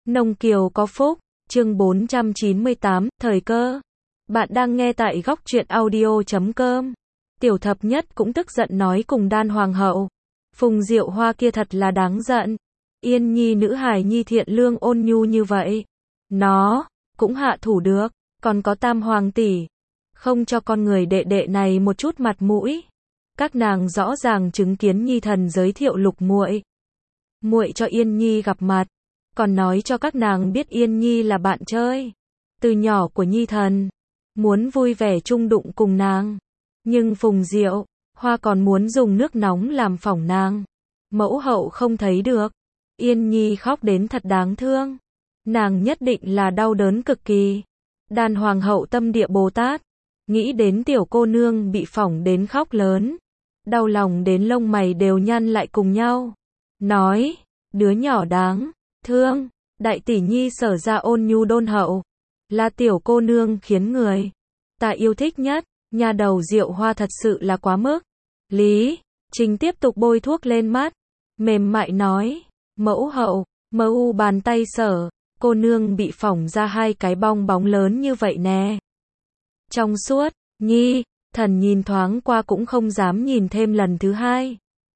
Nông Kiều có phúc, chương 498, thời cơ. Bạn đang nghe tại góc truyện audio.com. Tiểu thập nhất cũng tức giận nói cùng Đan Hoàng hậu. Phùng Diệu Hoa kia thật là đáng giận. Yên Nhi nữ hài nhi thiện lương ôn nhu như vậy. Nó, cũng hạ thủ được, còn có Tam Hoàng tỷ. Không cho con người đệ đệ này một chút mặt mũi. Các nàng rõ ràng chứng kiến Nhi thần giới thiệu Lục muội. Muội cho Yên Nhi gặp mặt. Còn nói cho các nàng biết Yên Nhi là bạn chơi từ nhỏ của Nhi thần, muốn vui vẻ chung đụng cùng nàng. Nhưng Phùng Diệu Hoa còn muốn dùng nước nóng làm phỏng nàng. Mẫu hậu không thấy được. Yên Nhi khóc đến thật đáng thương. Nàng nhất định là đau đớn cực kỳ. Đan Hoàng hậu tâm địa Bồ Tát, nghĩ đến tiểu cô nương bị phỏng đến khóc lớn, đau lòng đến lông mày đều nhăn lại cùng nhau. Nói, đứa nhỏ đáng thương, đại tỷ nhi Sở ra ôn nhu đôn hậu, là tiểu cô nương khiến người ta yêu thích nhất. Nhà đầu Diệu Hoa thật sự là quá mức. Lý Trình tiếp tục bôi thuốc lên mắt, mềm mại nói, mẫu hậu, bàn tay Sở cô nương bị phỏng ra hai cái bong bóng lớn như vậy nè. Trong suốt, Nhi thần nhìn thoáng qua cũng không dám nhìn thêm lần thứ hai.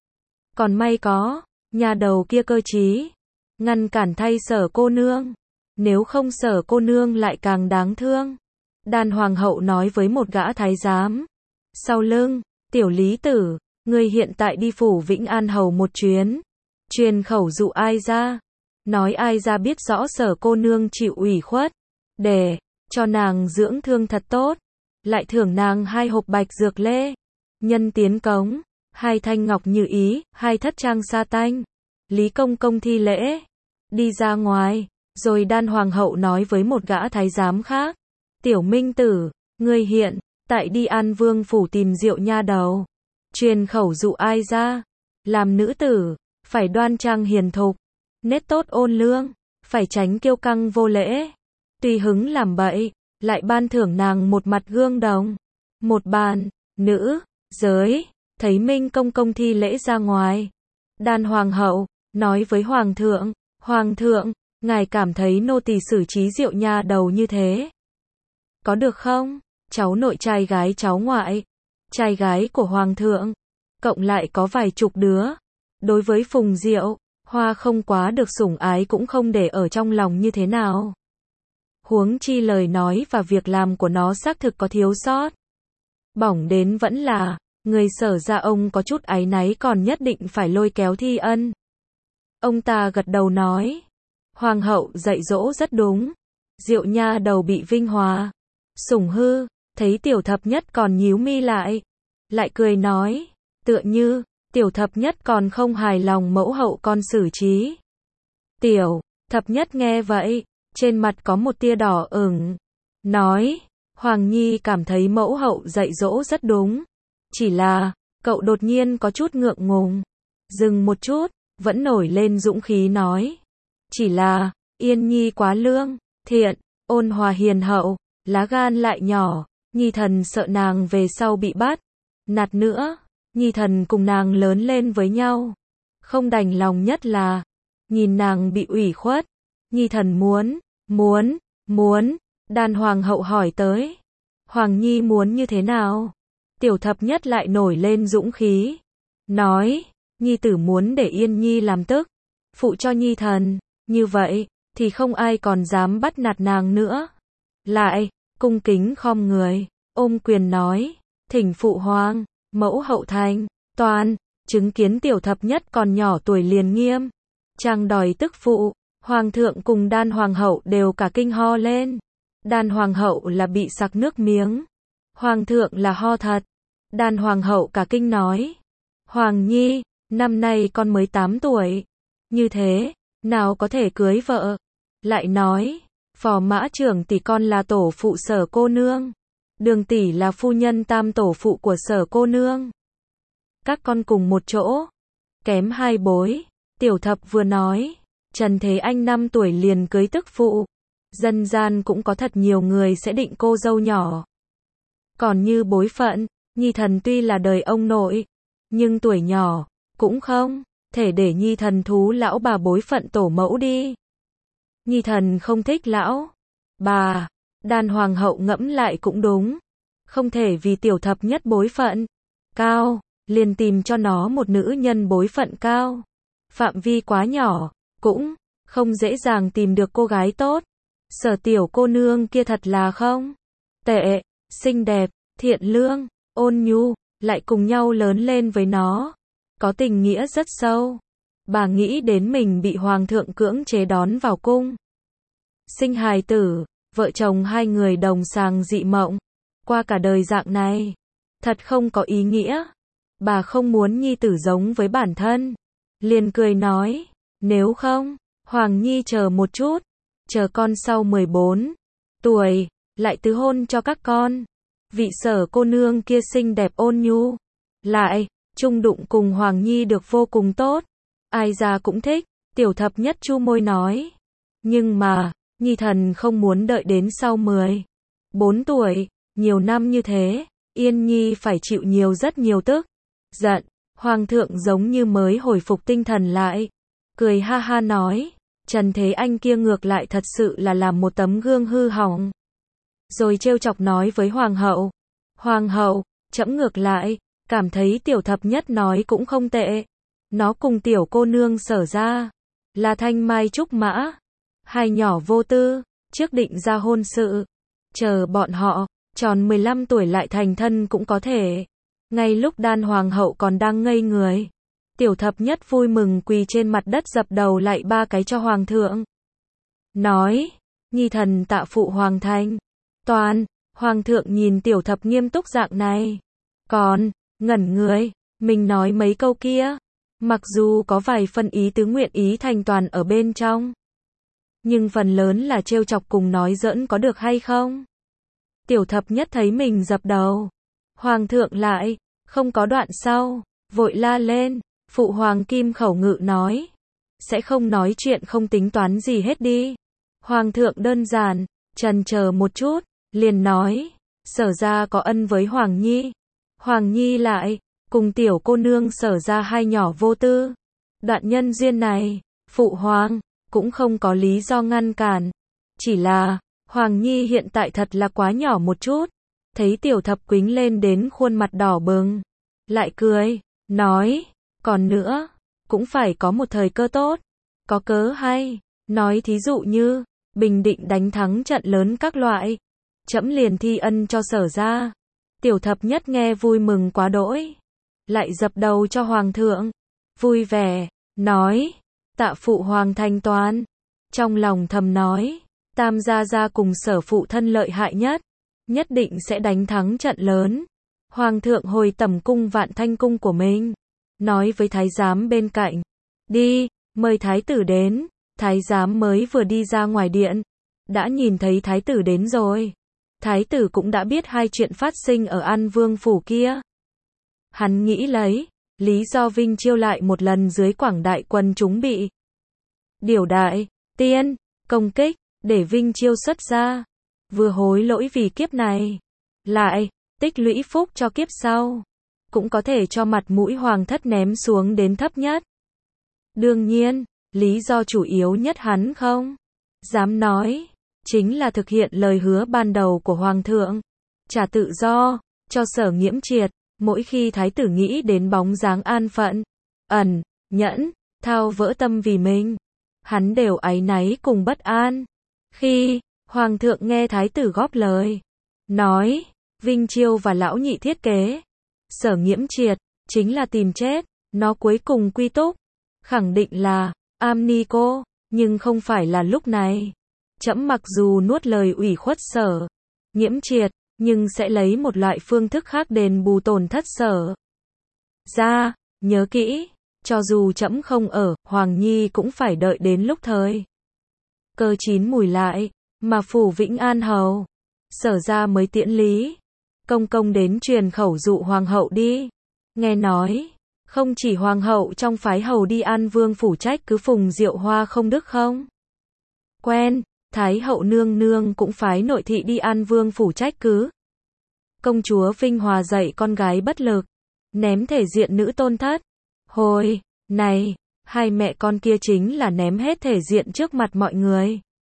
Còn may có nhà đầu kia cơ trí ngăn cản thay Sở cô nương, nếu không Sở cô nương lại càng đáng thương. Đan Hoàng hậu nói với một gã thái giám sau lưng, tiểu Lý tử, ngươi hiện tại đi phủ Vĩnh An hầu một chuyến, truyền khẩu dụ ai ra, nói ai ra biết rõ Sở cô nương chịu ủy khuất, để cho nàng dưỡng thương thật tốt, lại thưởng nàng 2 hộp bạch dược lê, nhân tiến cống, 2 thanh ngọc như ý, 2 thất trang sa tanh. Lý công công thi lễ, đi ra ngoài, rồi Đan Hoàng hậu nói với một gã thái giám khác, tiểu Minh tử, ngươi hiện tại đi An Vương phủ tìm Diệu nha đầu, truyền khẩu dụ ai ra, làm nữ tử phải đoan trang hiền thục, nết tốt ôn lương, phải tránh kiêu căng vô lễ, tùy hứng làm bậy, lại ban thưởng nàng một mặt gương đồng. Một bàn nữ giới thấy Minh công công thi lễ ra ngoài, Đan Hoàng hậu nói với Hoàng thượng, ngài cảm thấy nô tỳ xử trí Diệu nha đầu như thế có được không? Cháu nội trai gái cháu ngoại, trai gái của Hoàng thượng, cộng lại có vài chục đứa. Đối với Phùng Diệu Hoa không quá được sủng ái cũng không để ở trong lòng như thế nào. Huống chi lời nói và việc làm của nó xác thực có thiếu sót. Bỏng đến vẫn là, người Sở ra ông có chút áy náy còn nhất định phải lôi kéo thi ân. Ông ta gật đầu nói, Hoàng hậu dạy dỗ rất đúng. Diệu nha đầu bị Vinh Hòa sủng hư, thấy tiểu thập nhất còn nhíu mi lại cười nói, tựa như tiểu thập nhất còn không hài lòng mẫu hậu con xử trí. Tiểu thập nhất nghe vậy, trên mặt có một tia đỏ ửng, nói, Hoàng nhi cảm thấy mẫu hậu dạy dỗ rất đúng, chỉ là cậu đột nhiên có chút ngượng ngùng, dừng một chút, vẫn nổi lên dũng khí nói, chỉ là Yên Nhi quá lương thiện, ôn hòa hiền hậu, lá gan lại nhỏ, Nhi thần sợ nàng về sau bị bắt nạt nữa. Nhi thần cùng nàng lớn lên với nhau, không đành lòng nhất là nhìn nàng bị ủy khuất. Nhi thần muốn. Đan Hoàng hậu hỏi tới, Hoàng nhi muốn như thế nào? Tiểu thập nhất lại nổi lên dũng khí, nói, Nhi tử muốn để Yên Nhi làm tức phụ cho Nhi thần, như vậy thì không ai còn dám bắt nạt nàng nữa. Lại cung kính khom người, ôm quyền nói, thỉnh phụ hoàng, mẫu hậu thành toàn, chứng kiến tiểu thập nhất còn nhỏ tuổi liền nghiêm trang đòi tức phụ. Hoàng thượng cùng Đan Hoàng hậu đều cả kinh ho lên. Đan Hoàng hậu là bị sặc nước miếng, Hoàng thượng là ho thật. Đan Hoàng hậu cả kinh nói, Hoàng nhi, năm nay con mới 8 tuổi, như thế nào có thể cưới vợ? Lại nói, phò mã trưởng tỷ con là tổ phụ Sở cô nương, Đường tỷ là phu nhân tam tổ phụ của Sở cô nương, các con cùng một chỗ, kém 2 bối. Tiểu thập vừa nói, Trần Thế Anh 5 tuổi liền cưới tức phụ, dân gian cũng có thật nhiều người sẽ định cô dâu nhỏ. Còn như bối phận, Nhi thần tuy là đời ông nội, nhưng tuổi nhỏ, cũng không thể để Nhi thần thú lão bà bối phận tổ mẫu đi. Nhi thần không thích lão bà. Đan hoàng hậu ngẫm lại cũng đúng. Không thể vì tiểu thập nhất bối phận cao, liền tìm cho nó một nữ nhân bối phận cao. Phạm vi quá nhỏ, cũng không dễ dàng tìm được cô gái tốt. Sở tiểu cô nương kia thật là không tệ, xinh đẹp, thiện lương, ôn nhu, lại cùng nhau lớn lên với nó. Có tình nghĩa rất sâu. Bà nghĩ đến mình bị hoàng thượng cưỡng chế đón vào cung. Sinh hài tử, vợ chồng hai người đồng sàng dị mộng. Qua cả đời dạng này, thật không có ý nghĩa. Bà không muốn nhi tử giống với bản thân. Liền cười nói, nếu không, Hoàng Nhi chờ một chút, chờ con sau 14 tuổi, lại tứ hôn cho các con. Vị Sở cô nương kia xinh đẹp ôn nhu, lại chung đụng cùng Hoàng Nhi được vô cùng tốt. Ai ra cũng thích. Tiểu thập nhất chu môi nói. Nhưng mà, Nhi thần không muốn đợi đến sau 14 tuổi, nhiều năm như thế, Yên Nhi phải chịu rất nhiều tức giận. Hoàng thượng giống như mới hồi phục tinh thần lại, cười ha ha nói, Trần Thế Anh kia ngược lại thật sự là làm một tấm gương hư hỏng. Rồi trêu chọc nói với Hoàng hậu, trẫm ngược lại, cảm thấy tiểu thập nhất nói cũng không tệ. Nó cùng tiểu cô nương Sở ra, là thanh mai trúc mã, hai nhỏ vô tư, trước định ra hôn sự. Chờ bọn họ, tròn 15 tuổi lại thành thân cũng có thể. Ngay lúc Đan hoàng hậu còn đang ngây người, tiểu thập nhất vui mừng quỳ trên mặt đất dập đầu lạy 3 cái cho hoàng thượng. Nói, Nhi thần tạ phụ hoàng thành toàn. Hoàng thượng nhìn tiểu thập nghiêm túc dạng này, còn ngẩn người, mình nói mấy câu kia, mặc dù có vài phần ý tứ nguyện ý thành toàn ở bên trong, nhưng phần lớn là trêu chọc cùng nói giỡn có được hay không? Tiểu thập nhất thấy mình dập đầu, hoàng thượng lại không có đoạn sau, vội la lên, phụ hoàng kim khẩu ngự nói, sẽ không nói chuyện không tính toán gì hết đi. Hoàng thượng đơn giản chần chờ một chút, liền nói, Sở ra có ân với Hoàng Nhi. Hoàng Nhi lại cùng tiểu cô nương Sở ra hai nhỏ vô tư. Đoạn nhân duyên này, phụ hoàng cũng không có lý do ngăn cản. Chỉ là, Hoàng Nhi hiện tại thật là quá nhỏ một chút. Thấy tiểu thập quính lên đến khuôn mặt đỏ bừng, lại cười, nói, còn nữa, cũng phải có một thời cơ tốt. Có cớ hay, nói thí dụ như, Bình Định đánh thắng trận lớn các loại. Trẫm liền thi ân cho Sở ra. Tiểu thập nhất nghe vui mừng quá đỗi, lại dập đầu cho hoàng thượng, vui vẻ, nói, tạ phụ hoàng thành toàn. Trong lòng thầm nói, Tam gia gia cùng Sở phụ thân lợi hại nhất định sẽ đánh thắng trận lớn. Hoàng thượng hồi tẩm cung Vạn Thanh cung của mình, nói với thái giám bên cạnh, đi, mời thái tử đến. Thái giám mới vừa đi ra ngoài điện, đã nhìn thấy thái tử đến rồi. Thái tử cũng đã biết hai chuyện phát sinh ở An Vương phủ kia. Hắn nghĩ lấy lý do Vinh Chiêu lại một lần dưới quảng đại quân chúng bị Điểu Đại Tiên công kích, để Vinh Chiêu xuất ra, vừa hối lỗi vì kiếp này, lại tích lũy phúc cho kiếp sau, cũng có thể cho mặt mũi hoàng thất ném xuống đến thấp nhất. Đương nhiên, lý do chủ yếu nhất hắn không dám nói, chính là thực hiện lời hứa ban đầu của hoàng thượng, trả tự do cho Sở Nghiễm Triệt. Mỗi khi thái tử nghĩ đến bóng dáng an phận, ẩn nhẫn, thao vỡ tâm vì mình, hắn đều áy náy cùng bất an. Khi hoàng thượng nghe thái tử góp lời, nói, Vinh Chiêu và lão nhị thiết kế Sở Nghiễm Triệt chính là tìm chết, nó cuối cùng quy túc, khẳng định là Amnico, nhưng không phải là lúc này. Trẫm mặc dù nuốt lời ủy khuất Sở Nghiễm Triệt, nhưng sẽ lấy một loại phương thức khác đền bù tổn thất Sở ra. Nhớ kỹ, cho dù trẫm không ở, Hoàng Nhi cũng phải đợi đến lúc thời cơ chín mùi lại, mà phủ Vĩnh An hầu Sở ra mới tiễn Lý công công đến truyền khẩu dụ hoàng hậu đi. Nghe nói, không chỉ hoàng hậu trong phái hầu đi An Vương phủ trách cứ Phùng Diệu Hoa không đức không quen, Thái hậu nương nương cũng phái nội thị đi An Vương phủ trách cứ. Công chúa Vinh Hòa dạy con gái bất lực, ném thể diện nữ tôn thất. Hồi này, hai mẹ con kia chính là ném hết thể diện trước mặt mọi người.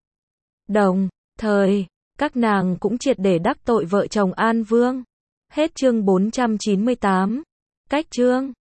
Đồng thời, các nàng cũng triệt để đắc tội vợ chồng An Vương. Hết chương 498. Cách chương